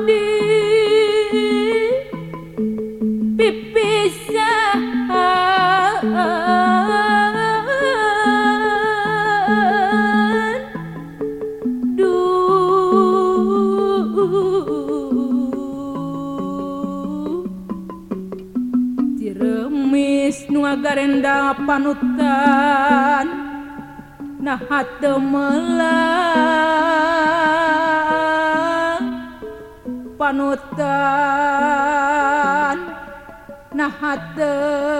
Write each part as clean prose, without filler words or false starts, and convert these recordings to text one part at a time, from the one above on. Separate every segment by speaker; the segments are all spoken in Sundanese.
Speaker 1: di pipisan ciremis nu ngagarenda panutan nah hate melang panutan nah hate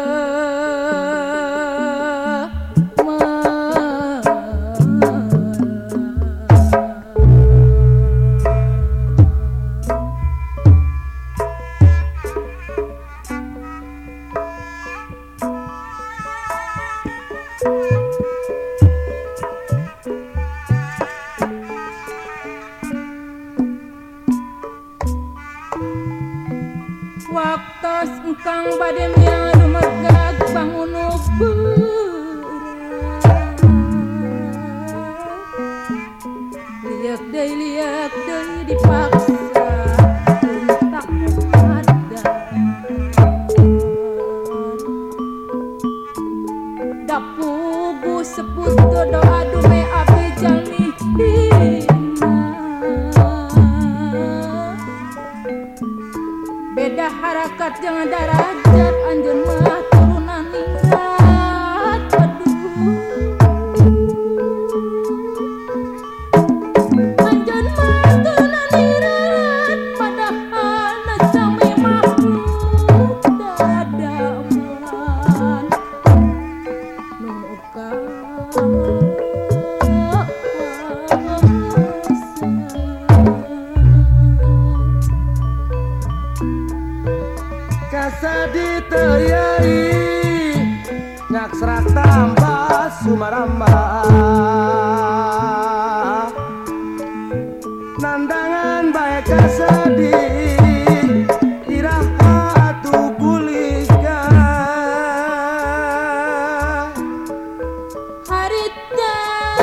Speaker 1: waktos engkang bade miang rumegag bangun berat liak deui dipaksa tak ada dapugu sebut doa dume abdi jalmi beda harakat jangan darajat anjeun mah turunan ningrat aduh anjeun mah turunan ningrat padahal na sami makhluk dadaman nu
Speaker 2: kasadi teyai nyak serak tambah sumaramba nandangan bae kasadi iraha atuh gulika
Speaker 1: harita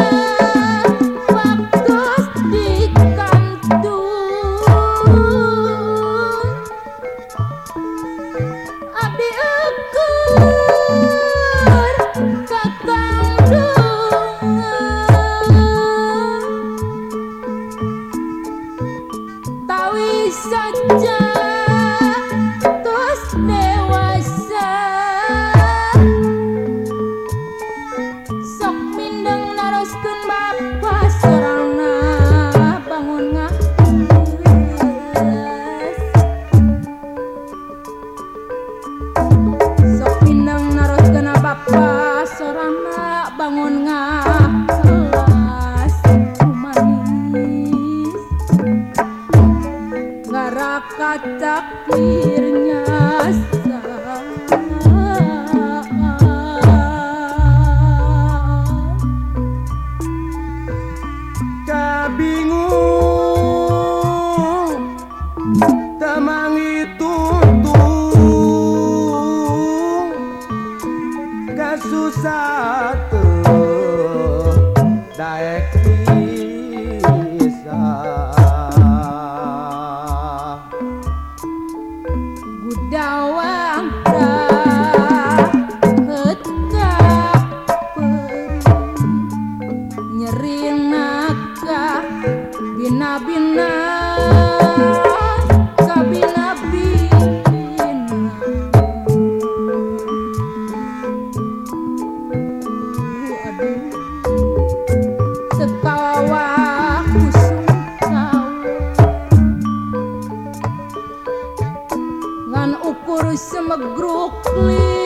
Speaker 1: waktos di kantung abdi ukur kakandung tawi saja tos dewasa sok mindeng naroskeun bapa sorangna bangun ngaheus sok mindeng naroskeun bapa sorangna bangun ngaheus manis ngaraka cakirnya
Speaker 2: kabingung temangi tuntung kasusah teu daek bisa
Speaker 1: gudawang hetap nyeri nakah bina-bina kabina-bina aduh sekawah kusum ngan ukur semegruk